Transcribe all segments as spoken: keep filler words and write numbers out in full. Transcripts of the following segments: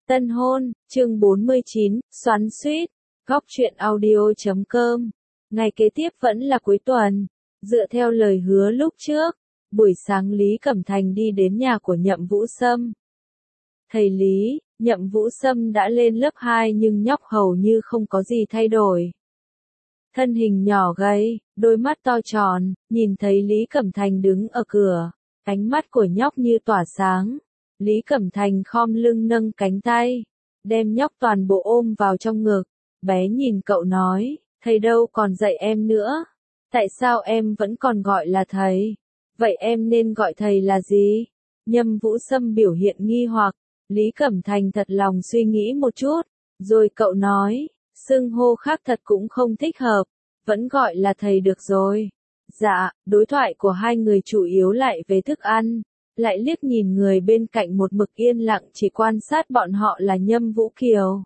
Tân hôn, chương bốn mươi chín, xoắn xuýt, góc truyện audio chấm com. Ngày kế tiếp vẫn là cuối tuần. Dựa theo lời hứa lúc trước, buổi sáng Lý Cẩm Thành đi đến nhà của Nhậm Vũ Sâm. Thầy Lý, Nhậm Vũ Sâm đã lên lớp hai nhưng nhóc hầu như không có gì thay đổi. Thân hình nhỏ gầy, đôi mắt to tròn, nhìn thấy Lý Cẩm Thành đứng ở cửa, ánh mắt của nhóc như tỏa sáng. Lý Cẩm Thành khom lưng nâng cánh tay, đem nhóc toàn bộ ôm vào trong ngực, bé nhìn cậu nói, thầy đâu còn dạy em nữa, tại sao em vẫn còn gọi là thầy, vậy em nên gọi thầy là gì? Nhâm Vũ Sâm biểu hiện nghi hoặc, Lý Cẩm Thành thật lòng suy nghĩ một chút, rồi cậu nói, xưng hô khác thật cũng không thích hợp, vẫn gọi là thầy được rồi. Dạ, đối thoại của hai người chủ yếu lại về thức ăn. Lại liếc nhìn người bên cạnh một mực yên lặng chỉ quan sát bọn họ là Nhâm Vũ Kiều.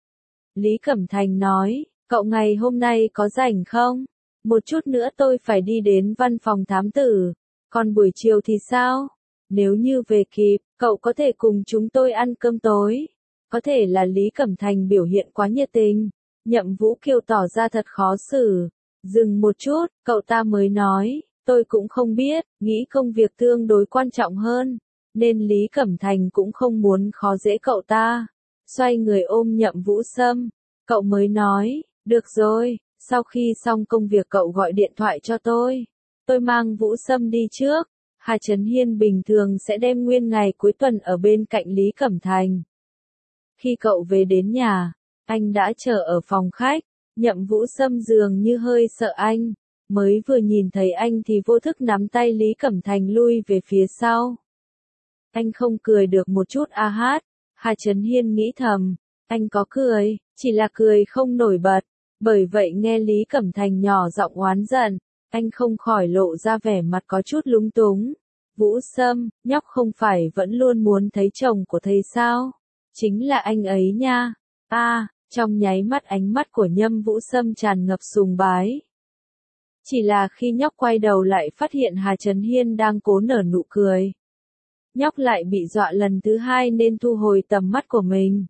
Lý Cẩm Thành nói, cậu ngày hôm nay có rảnh không? Một chút nữa tôi phải đi đến văn phòng thám tử, còn buổi chiều thì sao? Nếu như về kịp, cậu có thể cùng chúng tôi ăn cơm tối. Có thể là Lý Cẩm Thành biểu hiện quá nhiệt tình, Nhậm Vũ Kiều tỏ ra thật khó xử. Dừng một chút, cậu ta mới nói. Tôi cũng không biết, nghĩ công việc tương đối quan trọng hơn, nên Lý Cẩm Thành cũng không muốn khó dễ cậu ta. Xoay người ôm Nhậm Vũ Sâm, cậu mới nói, được rồi, sau khi xong công việc cậu gọi điện thoại cho tôi. Tôi mang Vũ Sâm đi trước, Hà Trấn Hiên bình thường sẽ đem nguyên ngày cuối tuần ở bên cạnh Lý Cẩm Thành. Khi cậu về đến nhà, anh đã chờ ở phòng khách, Nhậm Vũ Sâm dường như hơi sợ anh. Mới vừa nhìn thấy anh thì vô thức nắm tay Lý Cẩm Thành lui về phía sau. Anh không cười được một chút a hát, Hà Trấn Hiên nghĩ thầm, anh có cười, chỉ là cười không nổi bật, bởi vậy nghe Lý Cẩm Thành nhỏ giọng oán giận, anh không khỏi lộ ra vẻ mặt có chút lúng túng. Vũ Sâm, nhóc không phải vẫn luôn muốn thấy chồng của thầy sao? Chính là anh ấy nha. A, à, trong nháy mắt ánh mắt của Nhâm Vũ Sâm tràn ngập sùng bái. Chỉ là khi nhóc quay đầu lại phát hiện Hà Trấn Hiên đang cố nở nụ cười. Nhóc lại bị dọa lần thứ hai nên thu hồi tầm mắt của mình.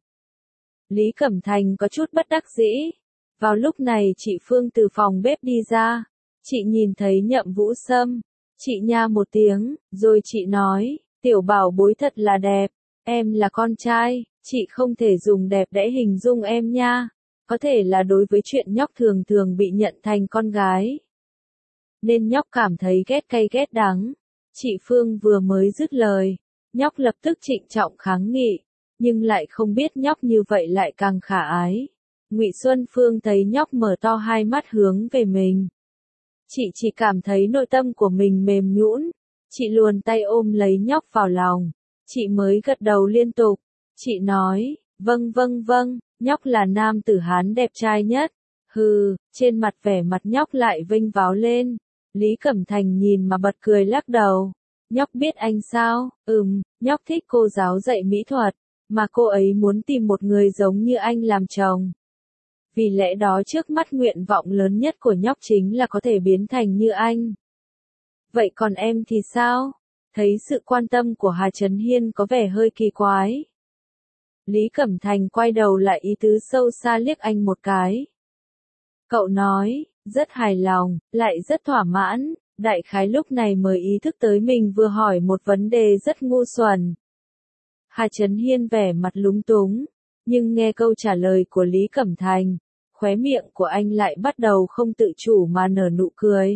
Lý Cẩm Thành có chút bất đắc dĩ. Vào lúc này chị Phương từ phòng bếp đi ra. Chị nhìn thấy Nhậm Vũ Sâm. Chị nha một tiếng, rồi chị nói, tiểu bảo bối thật là đẹp. Em là con trai, chị không thể dùng đẹp để hình dung em nha. Có thể là đối với chuyện nhóc thường thường bị nhận thành con gái. Nên nhóc cảm thấy ghét cay ghét đắng. Chị Phương vừa mới dứt lời, nhóc lập tức trịnh trọng kháng nghị, nhưng lại không biết nhóc như vậy lại càng khả ái. Ngụy Xuân Phương thấy nhóc mở to hai mắt hướng về mình. Chị chỉ cảm thấy nội tâm của mình mềm nhũn, chị luồn tay ôm lấy nhóc vào lòng, chị mới gật đầu liên tục. Chị nói, vâng vâng vâng, nhóc là nam tử Hán đẹp trai nhất. Hừ, trên mặt vẻ mặt nhóc lại vênh váo lên. Lý Cẩm Thành nhìn mà bật cười lắc đầu. Nhóc biết anh sao? Ừm, nhóc thích cô giáo dạy mỹ thuật, mà cô ấy muốn tìm một người giống như anh làm chồng. Vì lẽ đó trước mắt nguyện vọng lớn nhất của nhóc chính là có thể biến thành như anh. Vậy còn em thì sao? Thấy sự quan tâm của Hà Trấn Hiên có vẻ hơi kỳ quái. Lý Cẩm Thành quay đầu lại ý tứ sâu xa liếc anh một cái. Cậu nói, rất hài lòng, lại rất thỏa mãn, đại khái lúc này mới ý thức tới mình vừa hỏi một vấn đề rất ngu xuẩn. Hà Trấn Hiên vẻ mặt lúng túng, nhưng nghe câu trả lời của Lý Cẩm Thành, khóe miệng của anh lại bắt đầu không tự chủ mà nở nụ cười.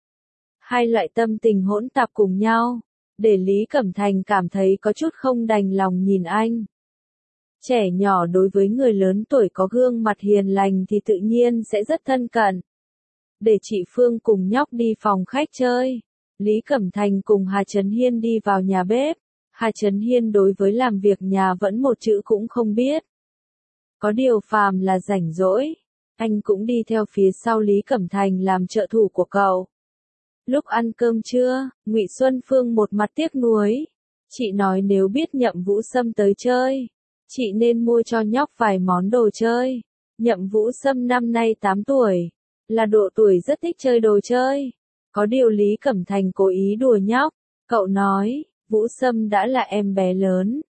Hai loại tâm tình hỗn tạp cùng nhau, để Lý Cẩm Thành cảm thấy có chút không đành lòng nhìn anh. Trẻ nhỏ đối với người lớn tuổi có gương mặt hiền lành thì tự nhiên sẽ rất thân cận. Để chị Phương cùng nhóc đi phòng khách chơi. Lý Cẩm Thành cùng Hà Trấn Hiên đi vào nhà bếp. Hà Trấn Hiên đối với làm việc nhà vẫn một chữ cũng không biết. Có điều phàm là rảnh rỗi, anh cũng đi theo phía sau Lý Cẩm Thành làm trợ thủ của cậu. Lúc ăn cơm trưa, Ngụy Xuân Phương một mặt tiếc nuối. Chị nói nếu biết Nhậm Vũ Sâm tới chơi, chị nên mua cho nhóc vài món đồ chơi. Nhậm Vũ Sâm năm nay tám tuổi, là độ tuổi rất thích chơi đồ chơi. Có điều Lý Cẩm Thành cố ý đùa nhóc, cậu nói, Vũ Sâm đã là em bé lớn,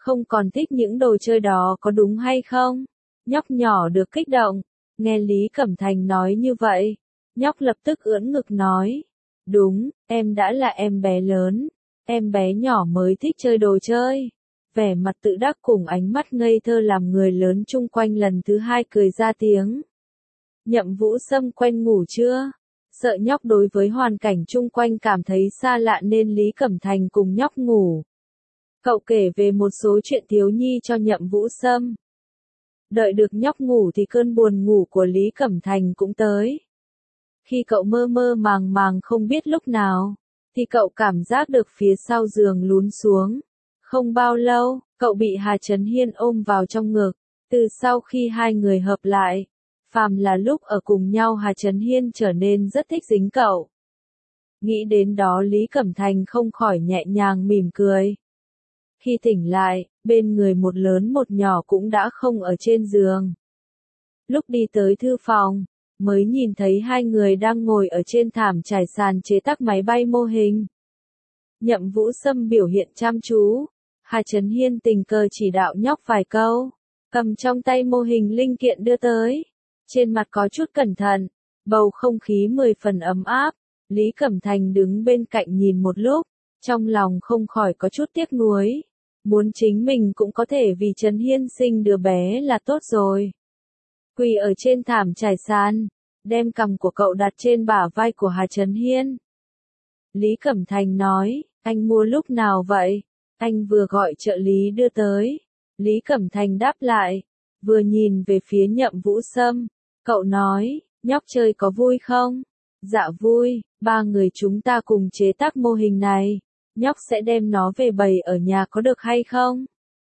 Không còn thích những đồ chơi đó có đúng hay không? Nhóc nhỏ được kích động. Nghe Lý Cẩm Thành nói như vậy, nhóc lập tức ưỡn ngực nói. Đúng, em đã là em bé lớn. Em bé nhỏ mới thích chơi đồ chơi. Vẻ mặt tự đắc cùng ánh mắt ngây thơ làm người lớn chung quanh lần thứ hai cười ra tiếng. Nhậm Vũ Sâm quen ngủ chưa? Sợ nhóc đối với hoàn cảnh chung quanh cảm thấy xa lạ nên Lý Cẩm Thành cùng nhóc ngủ. Cậu kể về một số chuyện thiếu nhi cho Nhậm Vũ Sâm. Đợi được nhóc ngủ thì cơn buồn ngủ của Lý Cẩm Thành cũng tới. Khi cậu mơ mơ màng màng không biết lúc nào, thì cậu cảm giác được phía sau giường lún xuống. Không bao lâu, cậu bị Hà Trấn Hiên ôm vào trong ngực. Từ sau khi hai người hợp lại, phàm là lúc ở cùng nhau Hà Trấn Hiên trở nên rất thích dính cậu. Nghĩ đến đó Lý Cẩm Thành không khỏi nhẹ nhàng mỉm cười. Khi tỉnh lại, bên người một lớn một nhỏ cũng đã không ở trên giường. Lúc đi tới thư phòng, mới nhìn thấy hai người đang ngồi ở trên thảm trải sàn chế tác máy bay mô hình. Nhậm Vũ Sâm biểu hiện chăm chú. Hà Trấn Hiên tình cờ chỉ đạo nhóc vài câu, cầm trong tay mô hình linh kiện đưa tới. Trên mặt có chút cẩn thận, bầu không khí mười phần ấm áp. Lý Cẩm Thành đứng bên cạnh nhìn một lúc, trong lòng không khỏi có chút tiếc nuối. Muốn chính mình cũng có thể vì Trấn Hiên sinh đứa bé là tốt rồi. Quỳ ở trên thảm trải sàn, đem cằm của cậu đặt trên bả vai của Hà Trấn Hiên. Lý Cẩm Thành nói, anh mua lúc nào vậy? Anh vừa gọi trợ lý đưa tới. Lý Cẩm Thành đáp lại, vừa nhìn về phía Nhậm Vũ Sâm. Cậu nói, nhóc chơi có vui không? Dạ vui, ba người chúng ta cùng chế tác mô hình này. Nhóc sẽ đem nó về bày ở nhà có được hay không?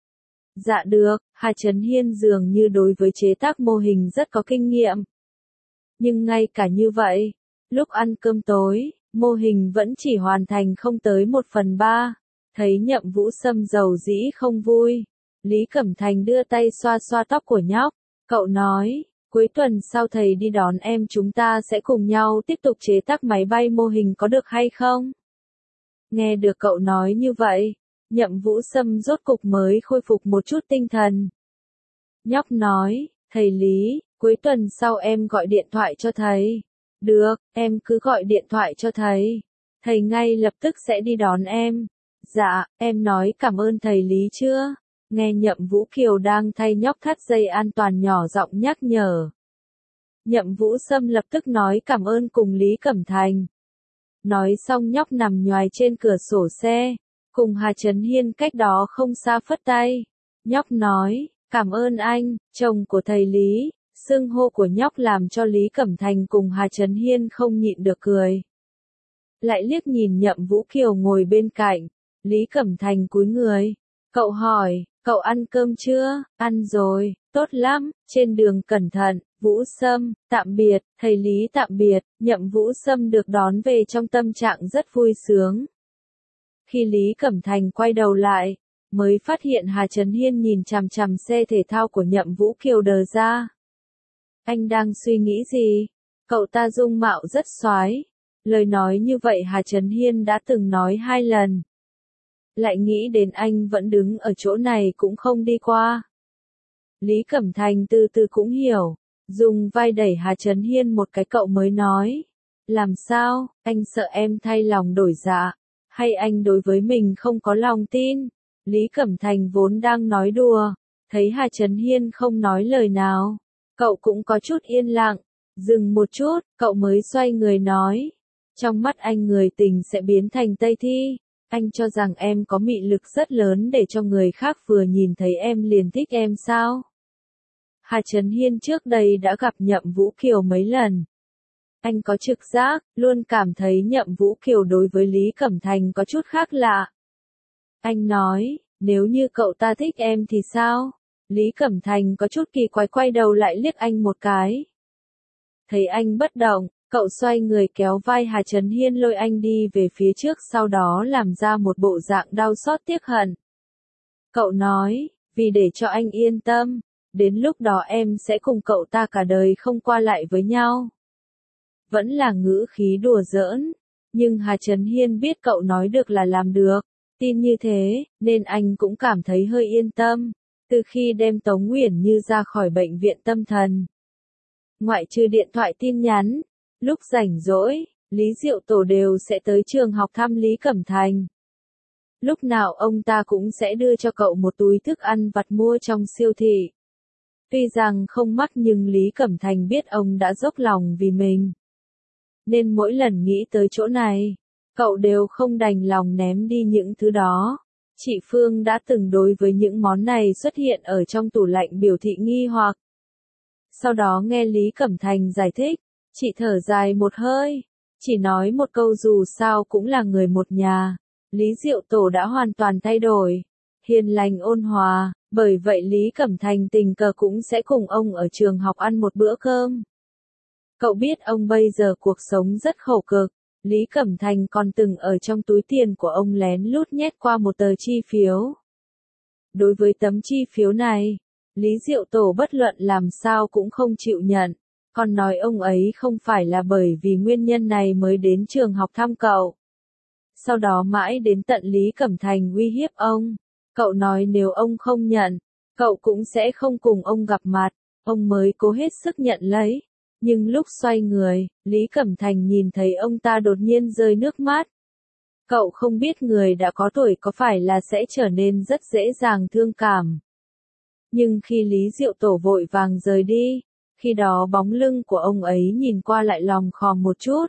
Dạ được, Hà Trấn Hiên dường như đối với chế tác mô hình rất có kinh nghiệm. Nhưng ngay cả như vậy, lúc ăn cơm tối, mô hình vẫn chỉ hoàn thành không tới một phần ba. Thấy Nhậm Vũ Sâm giàu dĩ không vui, Lý Cẩm Thành đưa tay xoa xoa tóc của nhóc. Cậu nói, cuối tuần sau thầy đi đón em chúng ta sẽ cùng nhau tiếp tục chế tác máy bay mô hình có được hay không? Nghe được cậu nói như vậy, Nhậm Vũ Sâm rốt cục mới khôi phục một chút tinh thần. Nhóc nói, thầy Lý, cuối tuần sau em gọi điện thoại cho thầy. Được, em cứ gọi điện thoại cho thầy. Thầy ngay lập tức sẽ đi đón em. Dạ, em nói cảm ơn thầy Lý chưa? Nghe Nhậm Vũ Kiều đang thay nhóc thắt dây an toàn nhỏ giọng nhắc nhở. Nhậm Vũ Sâm lập tức nói cảm ơn cùng Lý Cẩm Thành. Nói xong nhóc nằm nhoài trên cửa sổ xe, cùng Hà Trấn Hiên cách đó không xa phất tay. Nhóc nói, cảm ơn anh, chồng của thầy Lý. Xưng hô của nhóc làm cho Lý Cẩm Thành cùng Hà Trấn Hiên không nhịn được cười. Lại liếc nhìn Nhậm Vũ Kiều ngồi bên cạnh, Lý Cẩm Thành cúi người. Cậu hỏi, cậu ăn cơm chưa? Ăn rồi, tốt lắm, trên đường cẩn thận. Vũ Sâm, tạm biệt, thầy Lý tạm biệt. Nhậm Vũ Sâm được đón về trong tâm trạng rất vui sướng. Khi Lý Cẩm Thành quay đầu lại, mới phát hiện Hà Trấn Hiên nhìn chằm chằm xe thể thao của Nhậm Vũ Kiều đờ ra. Anh đang suy nghĩ gì? Cậu ta dung mạo rất soái. Lời nói như vậy Hà Trấn Hiên đã từng nói hai lần. Lại nghĩ đến anh vẫn đứng ở chỗ này cũng không đi qua. Lý Cẩm Thành từ từ cũng hiểu. Dùng vai đẩy Hà Trấn Hiên một cái cậu mới nói. Làm sao, anh sợ em thay lòng đổi dạ? Hay anh đối với mình không có lòng tin? Lý Cẩm Thành vốn đang nói đùa. Thấy Hà Trấn Hiên không nói lời nào. Cậu cũng có chút yên lặng. Dừng một chút, cậu mới xoay người nói. Trong mắt anh người tình sẽ biến thành Tây Thi. Anh cho rằng em có mị lực rất lớn để cho người khác vừa nhìn thấy em liền thích em sao? Hà Trấn Hiên trước đây đã gặp Nhậm Vũ Kiều mấy lần. Anh có trực giác, luôn cảm thấy Nhậm Vũ Kiều đối với Lý Cẩm Thành có chút khác lạ. Anh nói, nếu như cậu ta thích em thì sao? Lý Cẩm Thành có chút kỳ quái quay đầu lại liếc anh một cái. Thấy anh bất động, cậu xoay người kéo vai Hà Trấn Hiên lôi anh đi về phía trước sau đó làm ra một bộ dạng đau xót tiếc hận. Cậu nói, vì để cho anh yên tâm, đến lúc đó em sẽ cùng cậu ta cả đời không qua lại với nhau. Vẫn là ngữ khí đùa giỡn, nhưng Hà Trấn Hiên biết cậu nói được là làm được. Tin như thế, nên anh cũng cảm thấy hơi yên tâm, từ khi đem Tống Uyển Như ra khỏi bệnh viện tâm thần. Ngoại trừ điện thoại tin nhắn, lúc rảnh rỗi, Lý Diệu Tổ đều sẽ tới trường học thăm Lý Cẩm Thành. Lúc nào ông ta cũng sẽ đưa cho cậu một túi thức ăn vặt mua trong siêu thị. Tuy rằng không mắc nhưng Lý Cẩm Thành biết ông đã dốc lòng vì mình. Nên mỗi lần nghĩ tới chỗ này, cậu đều không đành lòng ném đi những thứ đó. Chị Phương đã từng đối với những món này xuất hiện ở trong tủ lạnh biểu thị nghi hoặc. Sau đó nghe Lý Cẩm Thành giải thích, chị thở dài một hơi, chỉ nói một câu dù sao cũng là người một nhà. Lý Diệu Tổ đã hoàn toàn thay đổi, hiền lành ôn hòa, bởi vậy Lý Cẩm Thành tình cờ cũng sẽ cùng ông ở trường học ăn một bữa cơm. Cậu biết ông bây giờ cuộc sống rất khổ cực, Lý Cẩm Thành còn từng ở trong túi tiền của ông lén lút nhét qua một tờ chi phiếu. Đối với tấm chi phiếu này, Lý Diệu Tổ bất luận làm sao cũng không chịu nhận, còn nói ông ấy không phải là bởi vì nguyên nhân này mới đến trường học thăm cậu. Sau đó mãi đến tận Lý Cẩm Thành uy hiếp ông, cậu nói nếu ông không nhận, cậu cũng sẽ không cùng ông gặp mặt, ông mới cố hết sức nhận lấy. Nhưng lúc xoay người, Lý Cẩm Thành nhìn thấy ông ta đột nhiên rơi nước mắt. Cậu không biết người đã có tuổi có phải là sẽ trở nên rất dễ dàng thương cảm. Nhưng khi Lý Diệu Tổ vội vàng rời đi, khi đó bóng lưng của ông ấy nhìn qua lại lòm khòm một chút.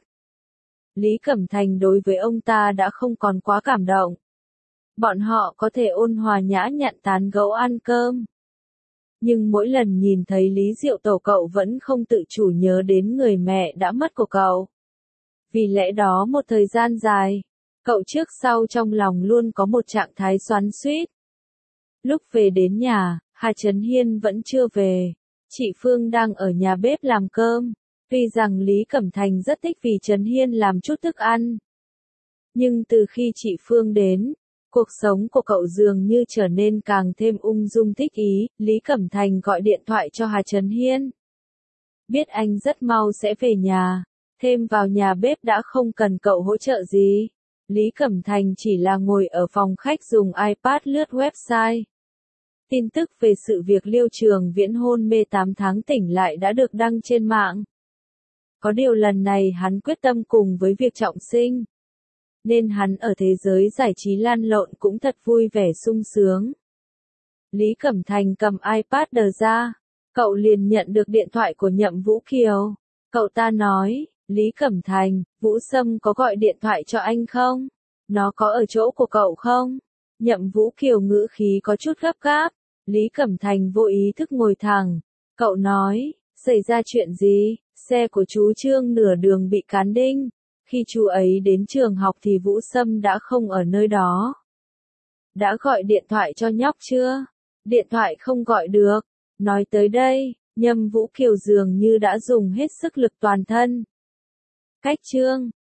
Lý Cẩm Thành đối với ông ta đã không còn quá cảm động. Bọn họ có thể ôn hòa nhã nhặn tán gẫu ăn cơm. Nhưng mỗi lần nhìn thấy Lý Diệu Tổ cậu vẫn không tự chủ nhớ đến người mẹ đã mất của cậu. Vì lẽ đó một thời gian dài, cậu trước sau trong lòng luôn có một trạng thái xoắn xuýt. Lúc về đến nhà, Hà Trấn Hiên vẫn chưa về. Chị Phương đang ở nhà bếp làm cơm. Tuy rằng Lý Cẩm Thành rất thích vì Trấn Hiên làm chút thức ăn. Nhưng từ khi chị Phương đến, cuộc sống của cậu dường như trở nên càng thêm ung dung thích ý. Lý Cẩm Thành gọi điện thoại cho Hà Trấn Hiên. Biết anh rất mau sẽ về nhà, thêm vào nhà bếp đã không cần cậu hỗ trợ gì. Lý Cẩm Thành chỉ là ngồi ở phòng khách dùng iPad lướt website. Tin tức về sự việc Liêu Trường Viễn hôn mê tám tháng tỉnh lại đã được đăng trên mạng. Có điều lần này hắn quyết tâm cùng với việc trọng sinh. Nên hắn ở thế giới giải trí lan lộn cũng thật vui vẻ sung sướng. Lý Cẩm Thành cầm iPad đờ ra. Cậu liền nhận được điện thoại của Nhậm Vũ Kiều. Cậu ta nói, Lý Cẩm Thành, Vũ Sâm có gọi điện thoại cho anh không? Nó có ở chỗ của cậu không? Nhậm Vũ Kiều ngữ khí có chút gấp gáp. Lý Cẩm Thành vô ý thức ngồi thẳng. Cậu nói, xảy ra chuyện gì? Xe của chú Trương nửa đường bị cán đinh. Khi chú ấy đến trường học thì Vũ Sâm đã không ở nơi đó. Đã gọi điện thoại cho nhóc chưa? Điện thoại không gọi được. Nói tới đây, Nhâm Vũ Kiều dường như đã dùng hết sức lực toàn thân. Cách Trương,